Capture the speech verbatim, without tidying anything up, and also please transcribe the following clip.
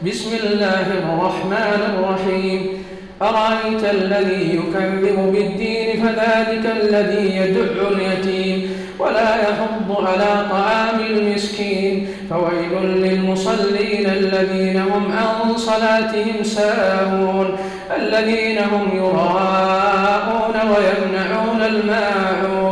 بسم الله الرحمن الرحيم أرأيت الذي يكذب بالدين فذلك الذي يدع اليتيم ولا يحض على طعام المسكين فويل للمصلين الذين هم عن صلاتهم ساهون الذين هم يراءون ويمنعون الماعون